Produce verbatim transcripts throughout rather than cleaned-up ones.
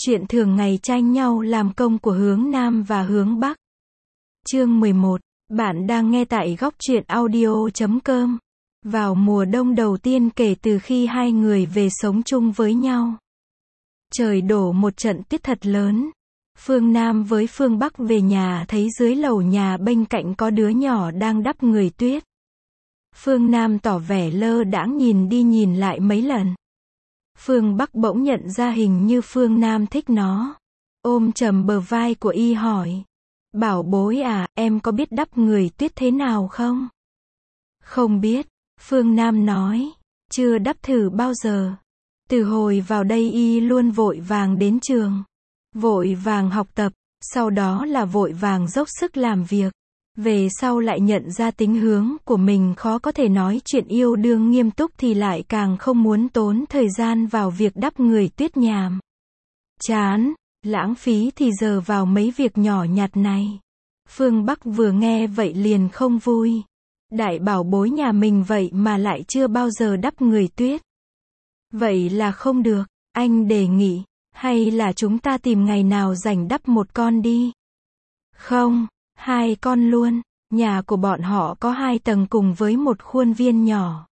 Chuyện thường ngày tranh nhau làm công của hướng Nam và hướng Bắc. Chương mười một. Bạn đang nghe tại góc truyện audio chấm com. Vào mùa đông đầu tiên kể từ khi hai người về sống chung với nhau. Trời đổ một trận tuyết thật lớn. Phương Nam với Phương Bắc về nhà thấy dưới lầu nhà bên cạnh có đứa nhỏ đang đắp người tuyết. Phương Nam tỏ vẻ lơ đãng nhìn đi nhìn lại mấy lần. Phương Bắc bỗng nhận ra hình như Phương Nam thích nó. Ôm chầm bờ vai của y hỏi. Bảo bối à, em có biết đắp người tuyết thế nào không? Không biết, Phương Nam nói. Chưa đắp thử bao giờ. Từ hồi vào đây y luôn vội vàng đến trường. Vội vàng học tập, sau đó là vội vàng dốc sức làm việc. Về sau lại nhận ra tính hướng của mình khó có thể nói chuyện yêu đương nghiêm túc thì lại càng không muốn tốn thời gian vào việc đắp người tuyết nhàm. Chán, lãng phí thì giờ vào mấy việc nhỏ nhặt này. Phương Bắc vừa nghe vậy liền không vui. Đại bảo bối nhà mình vậy mà lại chưa bao giờ đắp người tuyết. Vậy là không được, anh đề nghị, hay là chúng ta tìm ngày nào rảnh đắp một con đi. Không. Hai con luôn, nhà của bọn họ có hai tầng cùng với một khuôn viên nhỏ.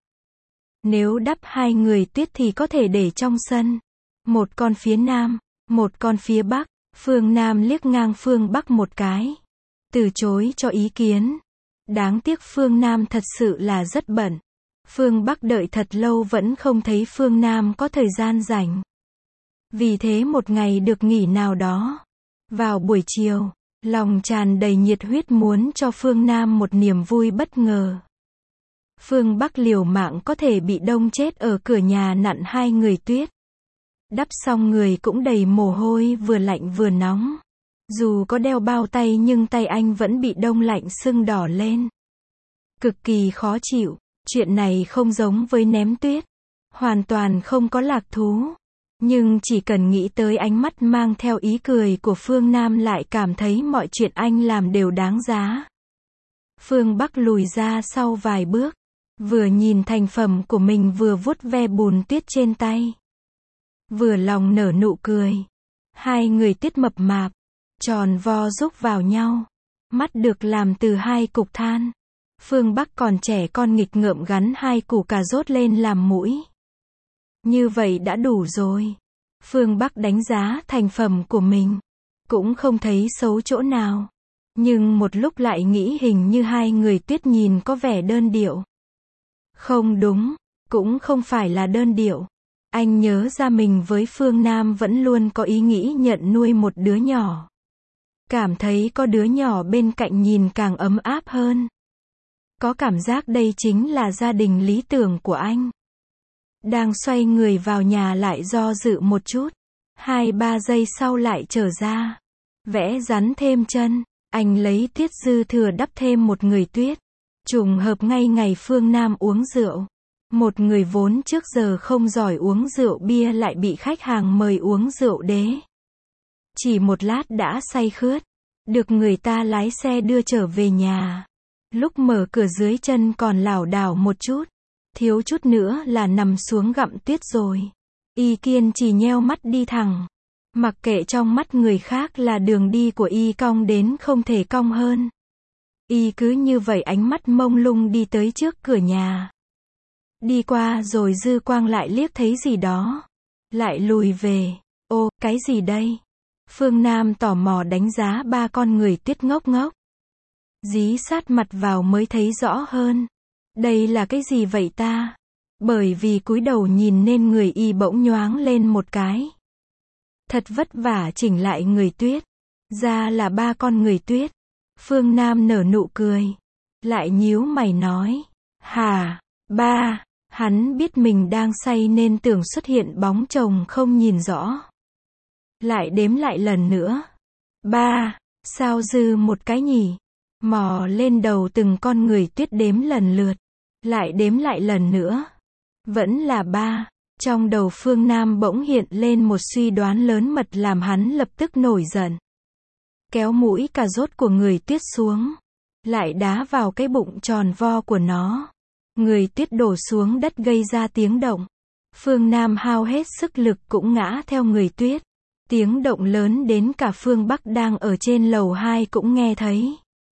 Nếu đắp hai người tuyết thì có thể để trong sân. Một con phía Nam, một con phía Bắc. Phương Nam liếc ngang Phương Bắc một cái. Từ chối cho ý kiến. Đáng tiếc Phương Nam thật sự là rất bận. Phương Bắc đợi thật lâu vẫn không thấy Phương Nam có thời gian rảnh. Vì thế một ngày được nghỉ nào đó. Vào buổi chiều. Lòng tràn đầy nhiệt huyết muốn cho Phương Nam một niềm vui bất ngờ. Phương Bắc liều mạng có thể bị đông chết ở cửa nhà nặn hai người tuyết. Đắp xong người cũng đầy mồ hôi vừa lạnh vừa nóng. Dù có đeo bao tay nhưng tay anh vẫn bị đông lạnh sưng đỏ lên. Cực kỳ khó chịu, chuyện này không giống với ném tuyết. Hoàn toàn không có lạc thú. Nhưng chỉ cần nghĩ tới ánh mắt mang theo ý cười của Phương Nam lại cảm thấy mọi chuyện anh làm đều đáng giá. Phương Bắc lùi ra sau vài bước. Vừa nhìn thành phẩm của mình vừa vuốt ve bùn tuyết trên tay. Vừa lòng nở nụ cười. Hai người tuyết mập mạp. Tròn vo rúc vào nhau. Mắt được làm từ hai cục than. Phương Bắc còn trẻ con nghịch ngợm gắn hai củ cà rốt lên làm mũi. Như vậy đã đủ rồi. Phương Bắc đánh giá thành phẩm của mình. Cũng không thấy xấu chỗ nào. Nhưng một lúc lại nghĩ hình như hai người tuyết nhìn có vẻ đơn điệu. Không đúng, cũng không phải là đơn điệu. Anh nhớ ra mình với Phương Nam vẫn luôn có ý nghĩ nhận nuôi một đứa nhỏ. Cảm thấy có đứa nhỏ bên cạnh nhìn càng ấm áp hơn. Có cảm giác đây chính là gia đình lý tưởng của anh. Đang xoay người vào nhà lại do dự một chút. Hai ba giây sau lại trở ra. Vẽ rắn thêm chân. Anh lấy tuyết dư thừa đắp thêm một người tuyết. Trùng hợp ngay ngày Phương Nam uống rượu. Một người vốn trước giờ không giỏi uống rượu bia lại bị khách hàng mời uống rượu đế. Chỉ một lát đã say khướt. Được người ta lái xe đưa trở về nhà. Lúc mở cửa dưới chân còn lảo đảo một chút. Thiếu chút nữa là nằm xuống gặm tuyết rồi. Y kiên chỉ nheo mắt đi thẳng. Mặc kệ trong mắt người khác là đường đi của y cong đến không thể cong hơn. Y cứ như vậy ánh mắt mông lung đi tới trước cửa nhà. Đi qua rồi dư quang lại liếc thấy gì đó. Lại lùi về. Ô, cái gì đây? Phương Nam tò mò đánh giá ba con người tuyết ngốc ngốc. Dí sát mặt vào mới thấy rõ hơn. Đây là cái gì vậy ta? Bởi vì cúi đầu nhìn nên người y bỗng nhoáng lên một cái. Thật vất vả chỉnh lại người tuyết. Ra là ba con người tuyết. Phương Nam nở nụ cười. Lại nhíu mày nói. Hà, ba. Hắn biết mình đang say nên tưởng xuất hiện bóng chồng không nhìn rõ. Lại đếm lại lần nữa. Ba. Sao dư một cái nhỉ? Mò lên đầu từng con người tuyết đếm lần lượt. Lại đếm lại lần nữa. Vẫn là ba. Trong đầu Phương Nam bỗng hiện lên một suy đoán lớn mật làm hắn lập tức nổi giận. Kéo mũi cà rốt của người tuyết xuống. Lại đá vào cái bụng tròn vo của nó. Người tuyết đổ xuống đất gây ra tiếng động. Phương Nam hao hết sức lực cũng ngã theo người tuyết. Tiếng động lớn đến cả Phương Bắc đang ở trên lầu hai cũng nghe thấy.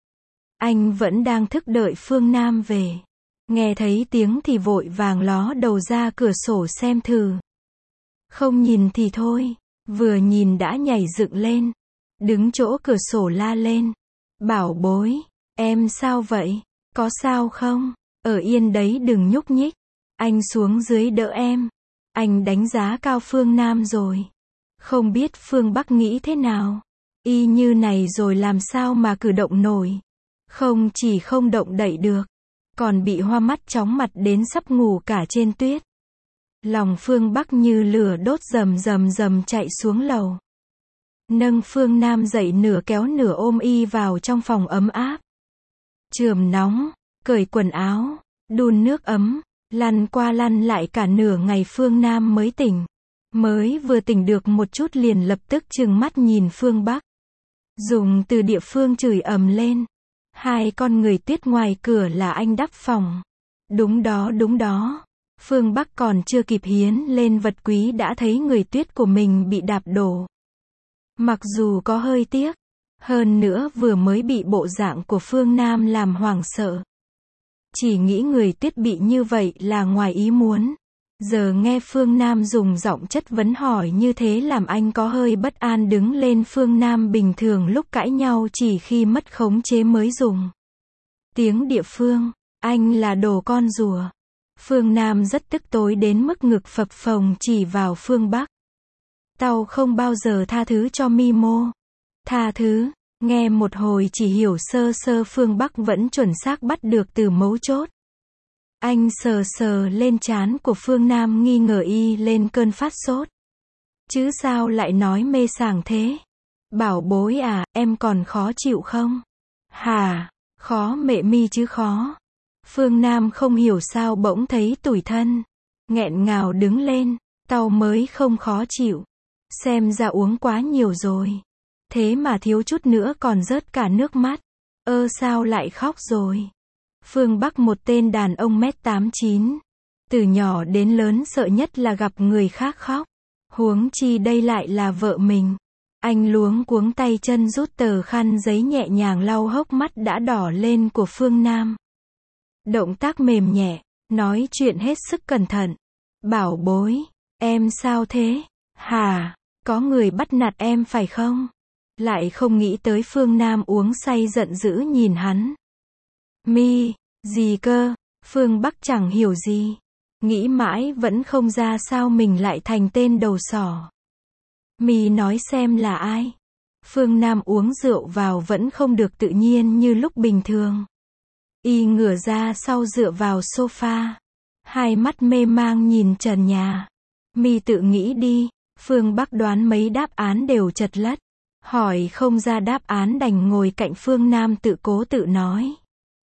Anh vẫn đang thức đợi Phương Nam về. Nghe thấy tiếng thì vội vàng ló đầu ra cửa sổ xem thử. Không nhìn thì thôi, vừa nhìn đã nhảy dựng lên. Đứng chỗ cửa sổ la lên. Bảo bối, em sao vậy? Có sao không? Ở yên đấy đừng nhúc nhích. Anh xuống dưới đỡ em. Anh đánh giá cao Phương Nam rồi. Không biết Phương Bắc nghĩ thế nào. Y như này rồi làm sao mà cử động nổi. Không chỉ không động đậy được, còn bị hoa mắt chóng mặt đến sắp ngủ cả trên tuyết. Lòng Phương Bắc như lửa đốt rầm rầm rầm chạy xuống lầu. Nâng Phương Nam dậy nửa kéo nửa ôm y vào trong phòng ấm áp. Chườm nóng, cởi quần áo, đun nước ấm, lăn qua lăn lại cả nửa ngày Phương Nam mới tỉnh. Mới vừa tỉnh được một chút liền lập tức trừng mắt nhìn Phương Bắc. Dùng từ địa phương chửi ầm lên. Hai con người tuyết ngoài cửa là anh đắp phòng. Đúng đó đúng đó. Phương Bắc còn chưa kịp hiến lên vật quý đã thấy người tuyết của mình bị đạp đổ. Mặc dù có hơi tiếc, hơn nữa vừa mới bị bộ dạng của Phương Nam làm hoảng sợ. Chỉ nghĩ người tuyết bị như vậy là ngoài ý muốn. Giờ nghe Phương Nam dùng giọng chất vấn hỏi như thế làm anh có hơi bất an đứng lên. Phương Nam bình thường lúc cãi nhau chỉ khi mất khống chế mới dùng tiếng địa phương, anh là đồ con rùa. Phương Nam rất tức tối đến mức ngực phập phồng chỉ vào Phương Bắc. Tao không bao giờ tha thứ cho Mimo. Tha thứ, nghe một hồi chỉ hiểu sơ sơ Phương Bắc vẫn chuẩn xác bắt được từ mấu chốt. Anh sờ sờ lên trán của Phương Nam nghi ngờ y lên cơn phát sốt. Chứ sao lại nói mê sảng thế? Bảo bối à, em còn khó chịu không? Hà, khó mẹ mi chứ khó. Phương Nam không hiểu sao bỗng thấy tủi thân. Nghẹn ngào đứng lên, tao mới không khó chịu. Xem ra uống quá nhiều rồi. Thế mà thiếu chút nữa còn rớt cả nước mắt. Ơ sao lại khóc rồi? Phương Bắc một tên đàn ông mét tám chín. Từ nhỏ đến lớn sợ nhất là gặp người khác khóc. Huống chi đây lại là vợ mình. Anh luống cuống tay chân rút tờ khăn giấy nhẹ nhàng lau hốc mắt đã đỏ lên của Phương Nam. Động tác mềm nhẹ, nói chuyện hết sức cẩn thận. Bảo bối, em sao thế? Hà, có người bắt nạt em phải không? Lại không nghĩ tới Phương Nam uống say giận dữ nhìn hắn. Mi, gì cơ? Phương Bắc chẳng hiểu gì. Nghĩ mãi vẫn không ra sao mình lại thành tên đầu sỏ. Mi nói xem là ai? Phương Nam uống rượu vào vẫn không được tự nhiên như lúc bình thường. Y ngửa ra sau dựa vào sofa. Hai mắt mê mang nhìn trần nhà. Mi tự nghĩ đi. Phương Bắc đoán mấy đáp án đều chật lất. Hỏi không ra đáp án đành ngồi cạnh Phương Nam tự cố tự nói.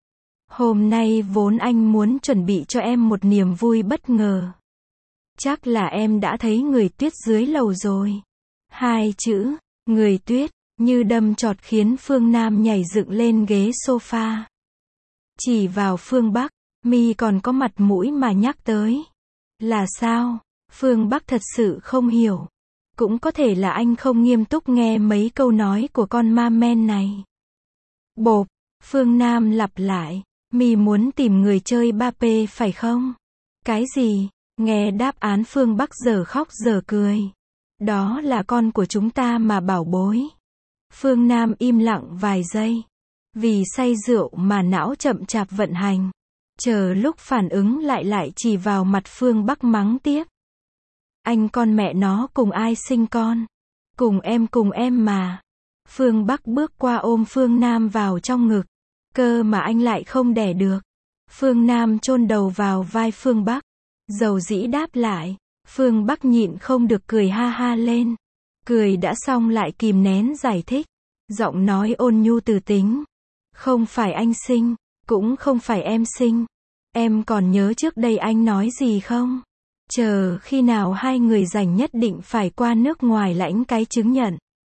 Hôm nay vốn anh muốn chuẩn bị cho em một niềm vui bất ngờ. Chắc là em đã thấy người tuyết dưới lầu rồi. Hai chữ, người tuyết, như đâm chọt khiến Phương Nam nhảy dựng lên ghế sofa. Chỉ vào Phương Bắc, Mi còn có mặt mũi mà nhắc tới. Là sao? Phương Bắc thật sự không hiểu. Cũng có thể là anh không nghiêm túc nghe mấy câu nói của con ma men này. Bộp, Phương Nam lặp lại. Mi muốn tìm người chơi ba P phải không? Cái gì? Nghe đáp án Phương Bắc giờ khóc giờ cười. Đó là con của chúng ta mà bảo bối. Phương Nam im lặng vài giây. Vì say rượu mà não chậm chạp vận hành. Chờ lúc phản ứng lại lại chỉ vào mặt Phương Bắc mắng tiếp. Anh con mẹ nó cùng ai sinh con? Cùng em cùng em mà. Phương Bắc bước qua ôm Phương Nam vào trong ngực. Cơ mà anh lại không đẻ được. Phương Nam chôn đầu vào vai Phương Bắc. Dầu dĩ đáp lại. Phương Bắc nhịn không được cười ha ha lên. Cười đã xong lại kìm nén giải thích. Giọng nói ôn nhu từ tính. Không phải anh sinh, cũng không phải em sinh. Em còn nhớ trước đây anh nói gì không? Chờ khi nào hai người rảnh nhất định phải qua nước ngoài lãnh cái chứng nhận.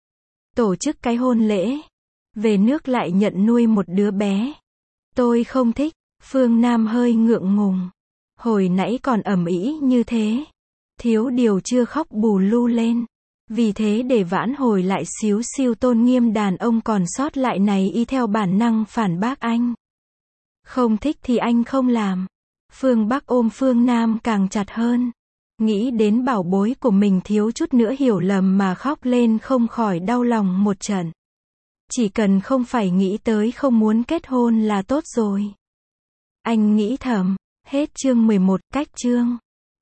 Tổ chức cái hôn lễ. Về nước lại nhận nuôi một đứa bé. Tôi không thích. Phương Nam hơi ngượng ngùng. Hồi nãy còn ầm ĩ như thế. Thiếu điều chưa khóc bù lu lên. Vì thế để vãn hồi lại xíu xiu tôn nghiêm đàn ông còn sót lại này, y theo bản năng phản bác anh. Không thích thì anh không làm. Phương Bắc ôm Phương Nam càng chặt hơn. Nghĩ đến bảo bối của mình thiếu chút nữa hiểu lầm mà khóc lên không khỏi đau lòng một trận. Chỉ cần không phải nghĩ tới không muốn kết hôn là tốt rồi. Anh nghĩ thầm. Hết chương mười một, cách chương.